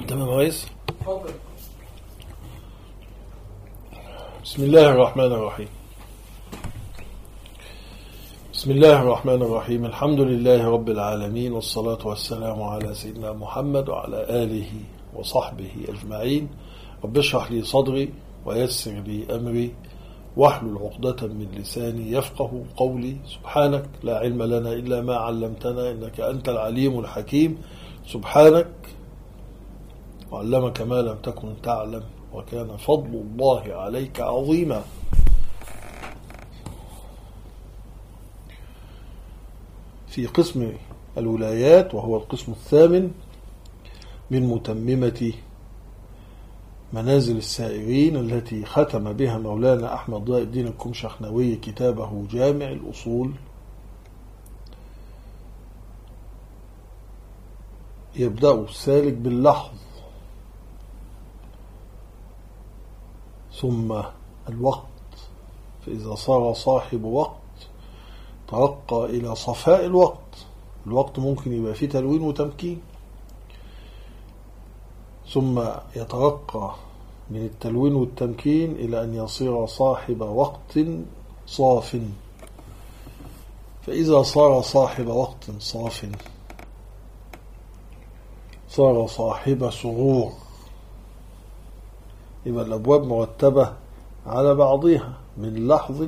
تمام يا ريس. بسم الله الرحمن الرحيم. بسم الله الرحمن الرحيم. الحمد لله رب العالمين، والصلاة والسلام على سيدنا محمد وعلى آله وصحبه أجمعين. رب اشرح لي صدري ويسر لي أمري واحلل عقدة من لساني يفقه قولي. سبحانك لا علم لنا إلا ما علمتنا إنك أنت العليم الحكيم. سبحانك وعلمك ما لم تكن تعلم وكان فضل الله عليك عظيما. في قسم الولايات، وهو القسم الثامن من متممة منازل السائرين التي ختم بها مولانا أحمد ضياء الدين الكمشخنوي كتابه جامع الأصول، يبدأ السالك باللحظ ثم الوقت، فإذا صار صاحب وقت ترقى إلى صفاء الوقت. الوقت ممكن يبقى فيه تلوين وتمكين، ثم يترقى من التلوين والتمكين إلى أن يصير صاحب وقت صاف. فإذا صار صاحب وقت صاف صار صاحب سرور. يبقى الأبواب مرتبة على بعضها، من لحظ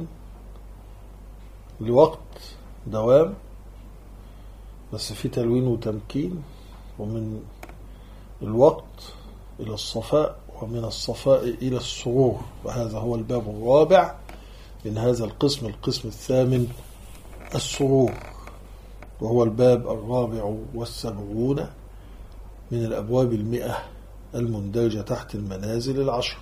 لوقت دوام بس في تلوين وتمكين، ومن الوقت إلى الصفاء، ومن الصفاء إلى السرور. وهذا هو الباب الرابع من هذا القسم، القسم الثامن، السرور، وهو الباب 74 من الأبواب 100 المندرجة تحت المنازل 10.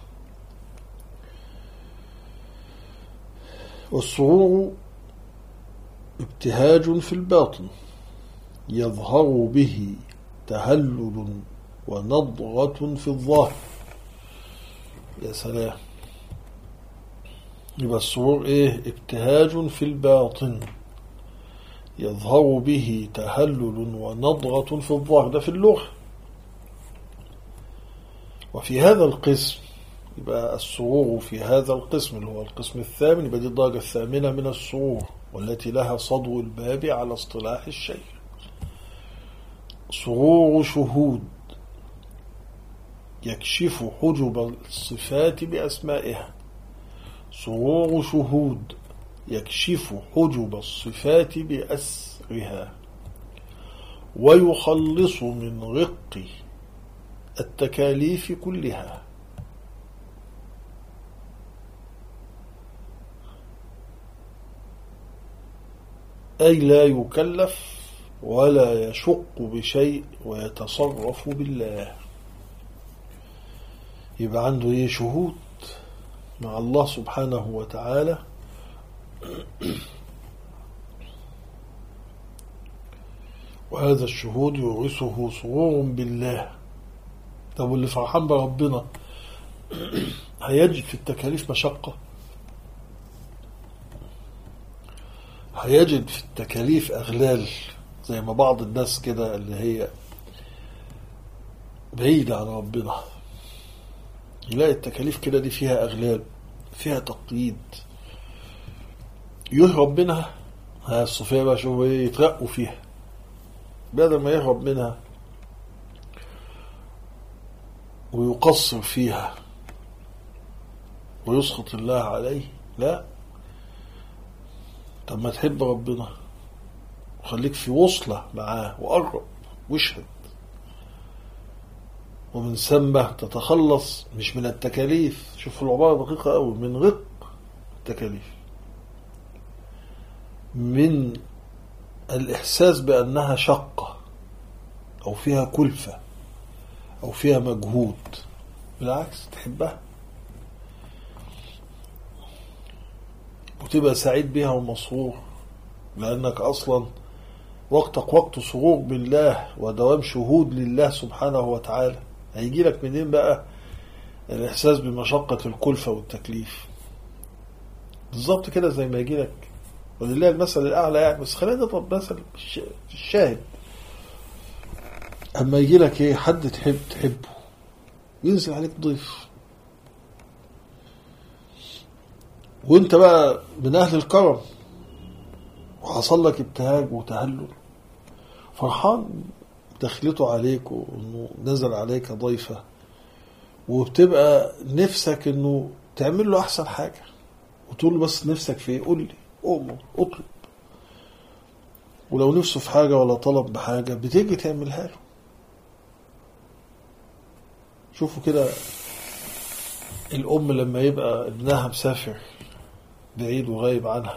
والسرور ابتهاج في الباطن يظهر به تهلل ونضغة في الظاهر. يا سلام. يبقى السرور ابتهاج في الباطن يظهر به تهلل ونضغة في الظاهر. ده في اللغة. وفي هذا القسم يبقى السرور في هذا القسم اللي هو القسم الثامن، يبقى دي الدرجة الثامنة من السرور، والتي لها صدو الباب على اصطلاح الشيخ. سرور شهود يكشف حجب الصفات بأسمائها. سرور شهود يكشف حجب الصفات بأسرها، ويخلص من رق التكاليف كلها. أي لا يكلف ولا يشق بشيء ويتصرف بالله. يبقى عنده شهود مع الله سبحانه وتعالى، وهذا الشهود يورثه سرور بالله. طب واللي فرحان بربنا هيجد في التكاليف مشقة؟ هيجد في التكاليف أغلال؟ زي ما بعض الناس كده اللي هي بعيدة عن ربنا يلاقي التكاليف كده دي فيها أغلال، فيها تقييد، يهرب منها. الصوفية بقى شوفوا يترقوا فيها، بدل ما يهرب منها ويقصر فيها ويسخط الله عليه. لا، طب ما تحب ربنا وخليك في وصلة معاه وقرب واشهد، ومن ثم تتخلص مش من التكاليف. شوفوا العبارة دقيقة قوي، من رق التكاليف، من الإحساس بأنها شقة أو فيها كلفة أو فيها مجهود. بالعكس، تحبها وتبقى سعيد بها ومسرور، لأنك أصلا وقتك وقت سرور بالله ودوام شهود لله سبحانه وتعالى. هيجي لك منين بقى الإحساس بمشقة الكلفة والتكليف؟ بالظبط كده زي ما يجي لك، ولله المثل الأعلى يعني، بس خلينا نضرب مثل الشاهد. أما يجي لك حد تحبه ينزل عليك ضيف، وانت بقى من اهل الكرم وحصل لك ابتهاج وتهلل، فرحان دخلته عليك وانه نزل عليك ضيفة، وبتبقى نفسك انه تعمل له احسن حاجة، وتقول له بس نفسك في ايه؟ قول لي، أؤمر، اطلب. ولو نفسه في حاجة ولا طلب بحاجة بتيجي تعملها له. شوفوا كده الأم لما يبقى ابنها مسافر بعيد وغايب عنها،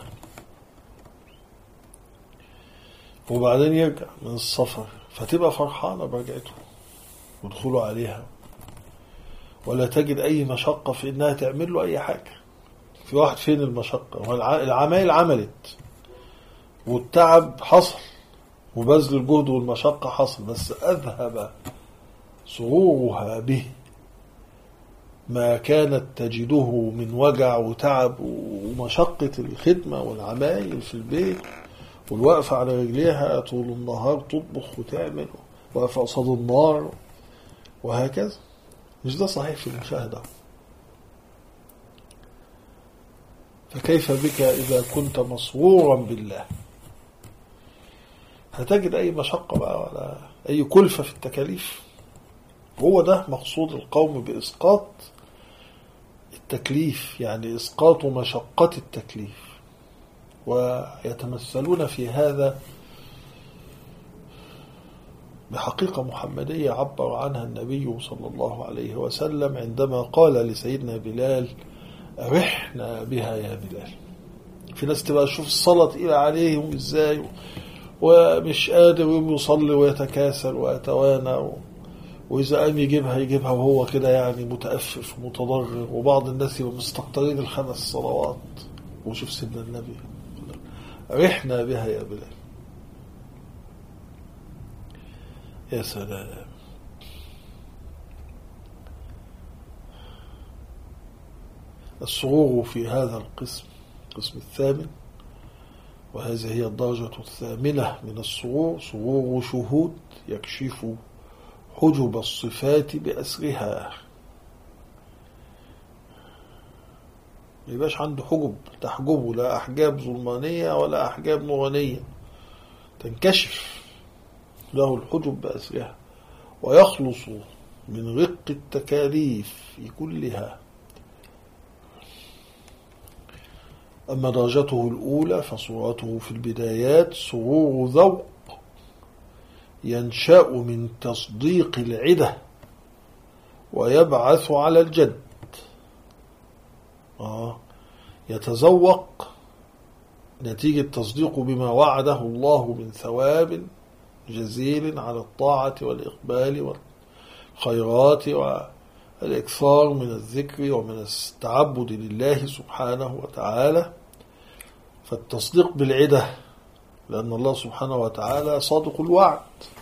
وبعدين يرجع من السفر، فتبقى فرحانة برجعته ودخوله عليها، ولا تجد أي مشقة في إنها تعمل له أي حاجة. في واحد فين المشقة؟ العمايل عملت والتعب حصل وبذل الجهد والمشقة حصل، بس أذهب سرورها به ما كانت تجده من وجع وتعب ومشقة الخدمة والعمايل في البيت، والوقفة على رجليها طول النهار تطبخ وتعمل، وقفة قصاد النار، وهكذا. مش ده صحيح في المشاهدة؟ فكيف بك إذا كنت مسرورا بالله؟ هتجد أي مشقة بقى ولا أي كلفة في التكاليف؟ هو ده مقصود القوم بإسقاط التكليف، يعني إسقاط مشقة التكليف. ويتمثلون في هذا بحقيقة محمدية عبر عنها النبي صلى الله عليه وسلم عندما قال لسيدنا بلال: أرحنا بها يا بلال. في ناس تبقى تشوف الصلاة تقيلة عليهم إزاي، ومش قادر يصلي ويتكاسل ويتوانى، وإذا قام يجيبها وهو كده يعني متأفف ومتضرر. وبعض الناس يبقى مستقطرين ال5 صلوات. وشوف سيدنا النبي: أرحنا بها يا بلال. يا سلام. السرور في هذا القسم الثامن، وهذه هي الدرجة الثامنة من السرور، سرور شهود يكشف حجب الصفات بأسرها. ما يبقاش عنده حجب تحجبه، لا أحجاب ظلمانية ولا أحجاب نورانية، تنكشف له الحجب بأسرها، ويخلص من رق التكاليف كلها. أما درجته الأولى فصورته في البدايات سرور ذوق ينشأ من تصديق العدة ويبعث على الجد. يتذوق نتيجة تصديقه بما وعده الله من ثواب جزيل على الطاعة والإقبال والخيرات والإكثار من الذكر ومن التعبد لله سبحانه وتعالى. فالتصديق بالعدة، لأن الله سبحانه وتعالى صادق الوعد،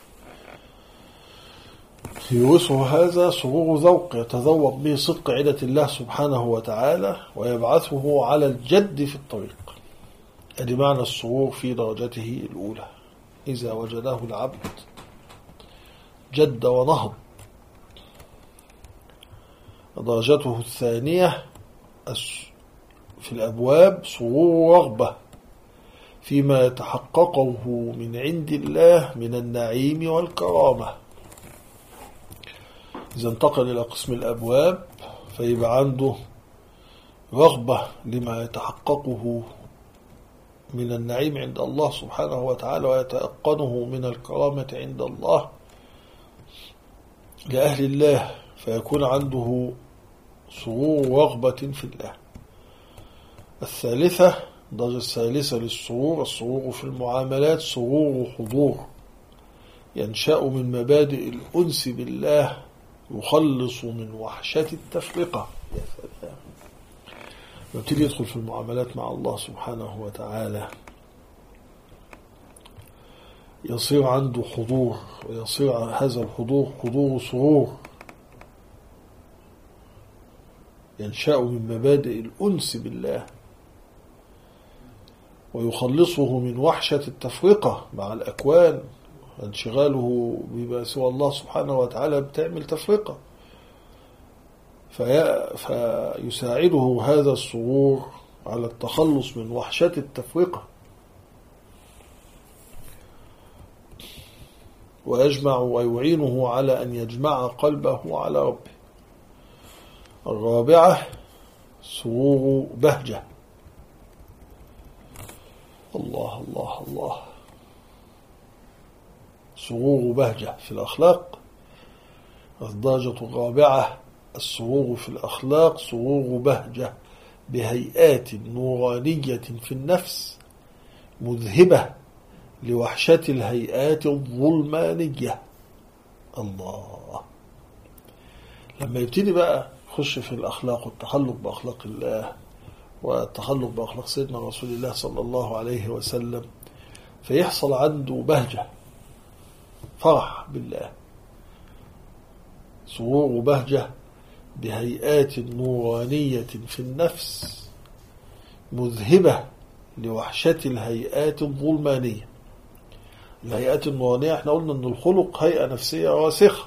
يورثه هذا سرور ذوق يتذوق به صدق عدة الله سبحانه وتعالى، ويبعثه على الجد في الطريق. هذا معنى السرور في درجته الأولى. إذا وجده العبد جد ونهض. درجته الثانية في الأبواب سرور رغبة فيما يتحققه من عند الله من النعيم والكرامة. إذا انتقل إلى قسم الأبواب فيبقى عنده رغبة لما يتحققه من النعيم عند الله سبحانه وتعالى، ويتيقنه من الكرامة عند الله لأهل الله، فيكون عنده سرور رغبة في الله. الثالثة، الدرجة الثالثة للسرور، السرور في المعاملات سرور حضور ينشأ من مبادئ الأنس بالله يخلص من وحشة التفرقة. يا سلام. لما تيجي يدخل في المعاملات مع الله سبحانه وتعالى يصير عنده حضور، ويصير هذا الحضور حضور سرور ينشأ من مبادئ الأنس بالله ويخلصه من وحشة التفرقة مع الأكوان. انشغاله بما سوى الله سبحانه وتعالى بتعمل تفرقة. فيساعده هذا السرور على التخلص من وحشة التفرقة، ويجمع ويعينه على أن يجمع قلبه على ربه. الرابعة سرور بهجة. الله الله الله. سرور بهجة في الأخلاق. الدرجة الرابعة السرور في الأخلاق سرور بهجة بهيئات نورانية في النفس مذهبة لوحشة الهيئات الظلمانية. الله. لما يبتدي بقى يخش في الأخلاق والتخلق بأخلاق الله والتخلق بأخلاق سيدنا رسول الله صلى الله عليه وسلم، فيحصل عنده بهجة، فرح بالله. سرور بهجة بهيئات نورانية في النفس مذهبة لوحشة الهيئات الظلمانية. الهيئات النورانية احنا قلنا ان الخلق هيئة نفسية راسخة،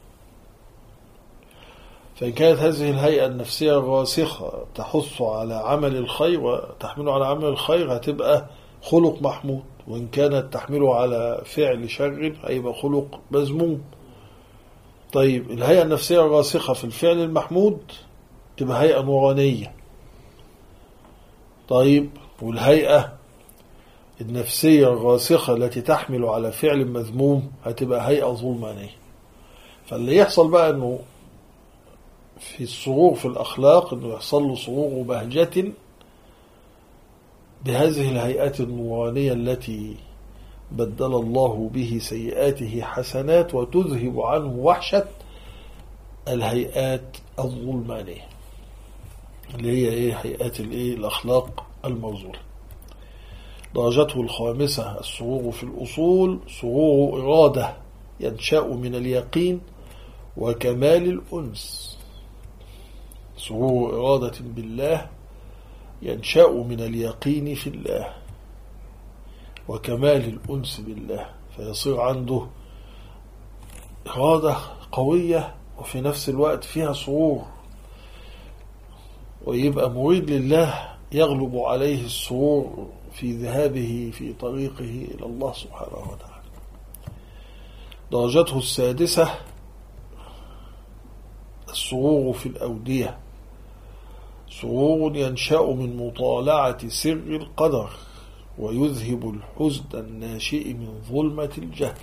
فإن كانت هذه الهيئة النفسية الراسخة تحث على عمل الخير وتحمله على عمل الخير هتبقى خلق محمود، وإن كانت تحمله على فعل شر هيبقى خلق مذموم. طيب الهيئة النفسية الراسخة في الفعل المحمود تبقى هيئة نورانية. طيب والهيئة النفسية الراسخة التي تحمل على فعل مذموم هتبقى هيئة ظلمانية. فاللي يحصل بقى انه في السرور في الأخلاق انه يحصل له سرور بهجة بهذه الهيئات النورانية التي بدل الله به سيئاته حسنات وتذهب عنه وحشة الهيئات الظلمانية اللي هي هيئات الأخلاق الموزولة. درجته الخامسة السرور في الأصول سرور إرادة ينشأ من اليقين وكمال الأنس. سرور إرادة بالله ينشأ من اليقين في الله وكمال الأنس بالله، فيصير عنده إرادة قوية وفي نفس الوقت فيها سرور، ويبقى مريد لله يغلب عليه السرور في ذهابه في طريقه إلى الله سبحانه وتعالى. درجته السادسة السرور في الأودية سرور ينشأ من مطالعة سر القدر ويذهب الحزن الناشئ من ظلمة الجهل.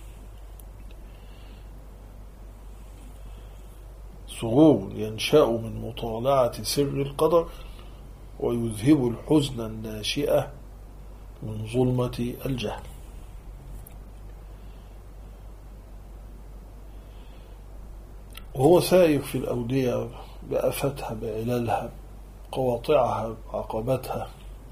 سرور ينشأ من مطالعة سر القدر ويذهب الحزن الناشئ من ظلمة الجهل. وهو سائر في الأودية بآفتها بعلالها قواطعها عقبتها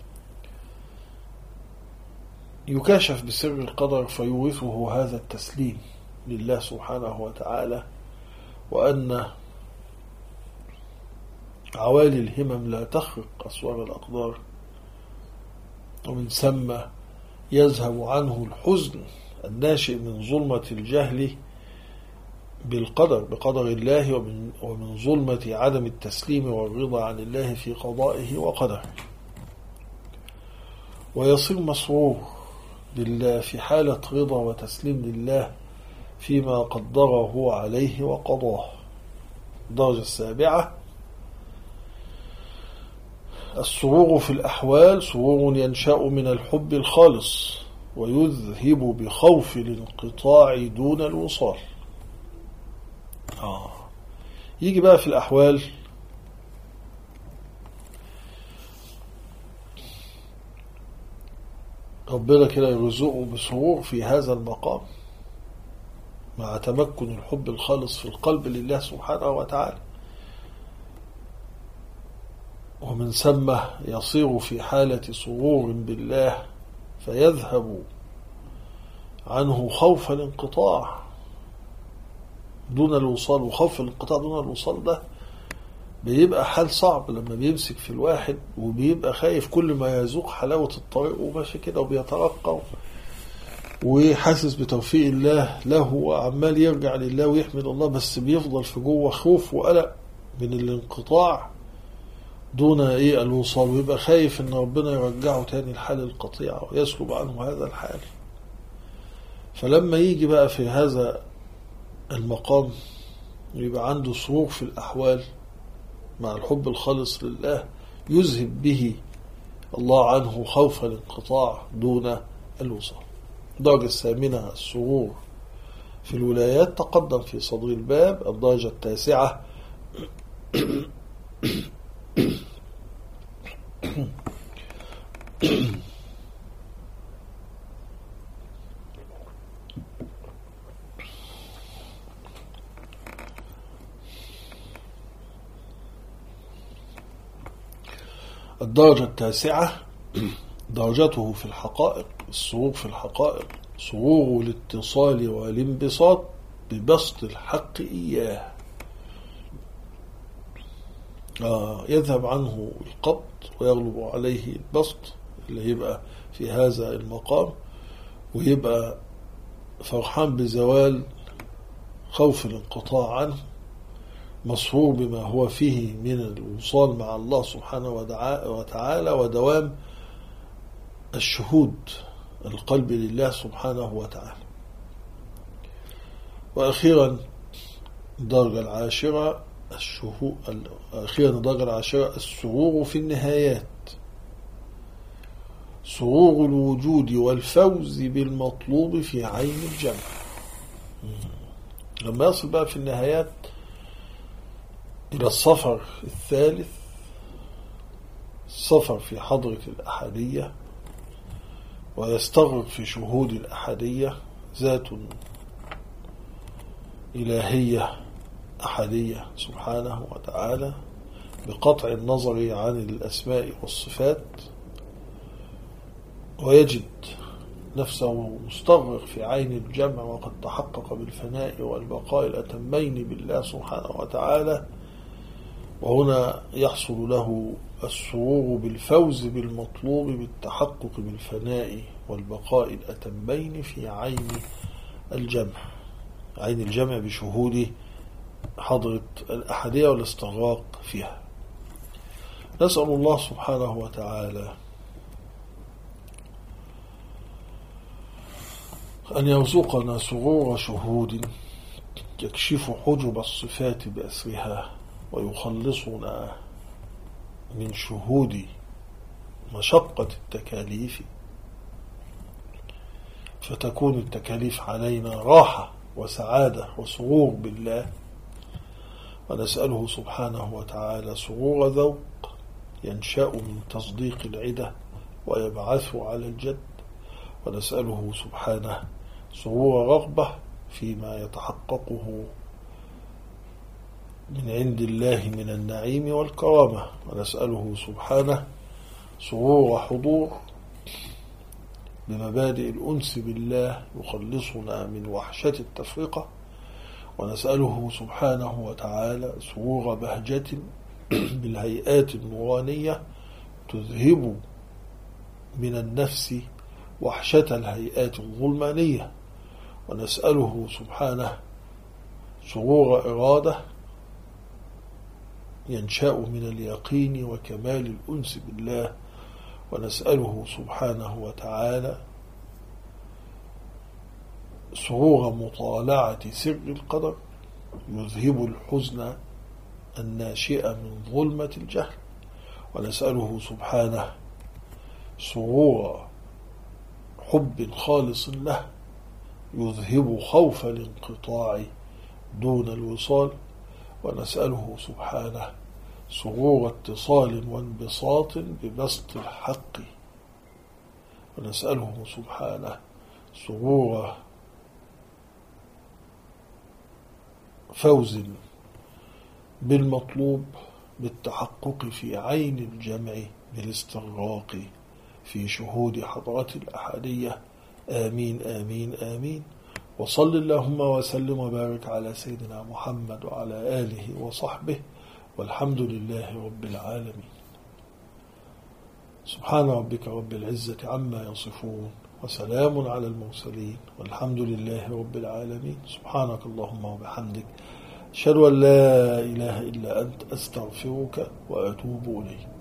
يكاشف بسر القدر فيورثه هذا التسليم لله سبحانه وتعالى، وأن عوالي الهمم لا تخرق أسوار الأقدار، ومن ثم يذهب عنه الحزن الناشئ من ظلمة الجهل بالقدر بقدر الله ومن ظلمة عدم التسليم والرضا عن الله في قضائه وقدره، ويصير مسرور بالله في حالة رضا وتسليم لله فيما قدره عليه وقضاه. الدرجة السابعة السرور في الأحوال سرور ينشأ من الحب الخالص ويذهب بخوف الانقطاع دون الوصال. يجي بقى في الأحوال ربنا كده يرزقه بسرور في هذا المقام مع تمكن الحب الخالص في القلب لله سبحانه وتعالى، ومن ثم يصير في حالة سرور بالله فيذهب عنه خوف الانقطاع دون الوصال. وخوف الانقطاع دون الوصال ده بيبقى حال صعب لما بيمسك في الواحد وبيبقى خايف كل ما يذوق حلاوة الطريق وماشي كده وبيترقى وحاسس بتوفيق الله له وعمال يرجع لله ويحمد الله، بس بيفضل في جوه خوف وقلق من الانقطاع دون الوصال، ويبقى خايف ان ربنا يرجعه تاني لحال القطيعة ويسلب عنه هذا الحال. فلما يجي بقى في هذا المقام يبقى عنده سرور في الأحوال مع الحب الخالص لله يذهب به الله عنه خوف الانقطاع دون الوصال. الدرجة الثامنة السرور في الولايات تقدم في صدر الباب. الدرجة التاسعة الدرجة التاسعة درجته في الحقائق، السرور في الحقائق سرور الاتصال والانبساط ببسط الحق إياه. يذهب عنه القبض ويغلب عليه البسط اللي يبقى في هذا المقام، ويبقى فرحان بزوال خوف الانقطاع عنه، مسرور بما هو فيه من الوصال مع الله سبحانه وتعالى ودوام الشهود القلب لله سبحانه وتعالى. وأخيرا الدرجة العاشرة السرور في النهايات، سرور الوجود والفوز بالمطلوب في عين الجمع. لما يصل بقى في النهايات إلى الصفر الثالث، الصفر في حضرة الأحدية، ويستغرق في شهود الأحدية، ذات إلهية أحدية سبحانه وتعالى بقطع النظر عن الأسماء والصفات، ويجد نفسه مستغرق في عين الجمع وقد تحقق بالفناء والبقاء الأتمين بالله سبحانه وتعالى. وهنا يحصل له السرور بالفوز بالمطلوب بالتحقق بالفناء والبقاء الأتمين في عين الجمع، عين الجمع بشهود حضرة الأحدية والاستغراق فيها. نسأل الله سبحانه وتعالى أن يرزقنا سرور شهود يكشف حجب الصفات بأسرها، ويخلصنا من شهود مشقة التكاليف، فتكون التكاليف علينا راحة وسعادة وسرور بالله. ونسأله سبحانه وتعالى سرور ذوق ينشأ من تصديق العدة ويبعث على الجد. ونسأله سبحانه سرور رغبة فيما يتحققه من عند الله من النعيم والكرامة. ونسأله سبحانه سرور حضور بمبادئ الأنس بالله يخلصنا من وحشة التفرقة. ونسأله سبحانه وتعالى سرور بهجة بالهيئات النورانية تذهب من النفس وحشة الهيئات الظلمانية. ونسأله سبحانه سرور إرادة ينشأ من اليقين وكمال الأنس بالله. ونسأله سبحانه وتعالى سرور مطالعة سر القدر يذهب الحزن الناشئ من ظلمة الجهل. ونسأله سبحانه سرور حب خالص له يذهب خوف الانقطاع دون الوصال. ونسأله سبحانه سرور اتصال وانبساط ببسط الحق. ونسأله سبحانه سرور فوز بالمطلوب بالتحقق في عين الجمع بالاستغراق في شهود حضرة الأحدية. آمين آمين آمين. وصل اللهم وسلم وبارك على سيدنا محمد وعلى آله وصحبه، والحمد لله رب العالمين. سبحان ربك رب العزة عما يصفون، وسلام على المرسلين، والحمد لله رب العالمين. سبحانك اللهم وبحمدك، أشهد أن لا إله إلا أنت، أستغفرك وأتوب إليك.